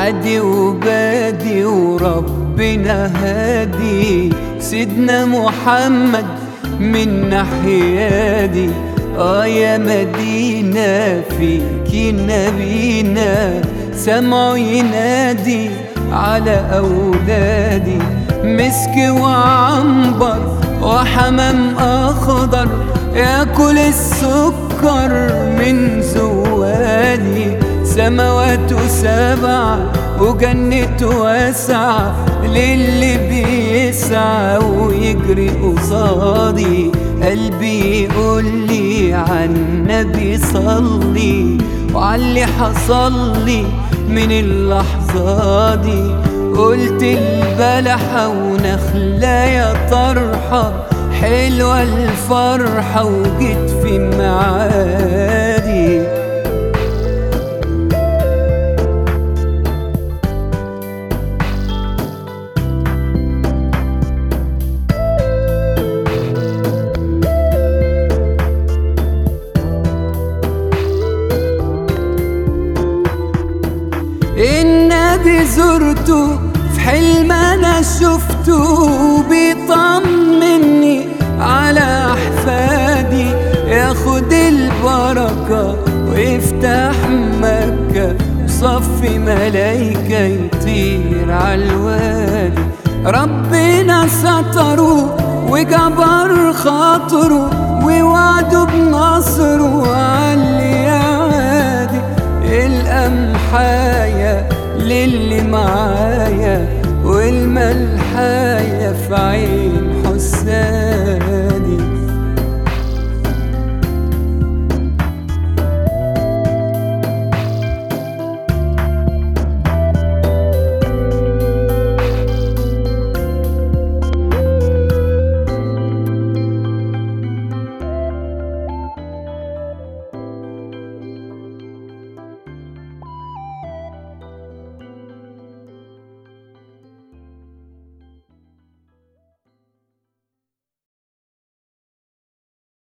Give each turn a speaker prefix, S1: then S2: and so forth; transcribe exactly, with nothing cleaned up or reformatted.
S1: عادي وبادي وربنا هادي، سيدنا محمد من ناحية دي. آه يا مدينة فيكي نبينا، سمعوا ينادي على أولادي. مسك وعنبر وحمام أخضر ياكل السكر من زوالي. سماوات سبع وجنة واسعة للي بيسعى ويجري قصادي. قلبي يقولي عالنبي صلي وعاللي حصلي من اللحظة دي. قلت البلحة ونخلة يا طرحة، حلوة الفرحة وجيت في معادي. النبي زرته في حلم انا شفته، بيطمني على احفادي. ياخد البركة ويفتح مكة وصفي ملايكة يطير عالوادي. ربنا ستره وجبر خاطره ووعده بنصره عاللي عادي. القمحاية للي معايا والملحاية في عين حسان.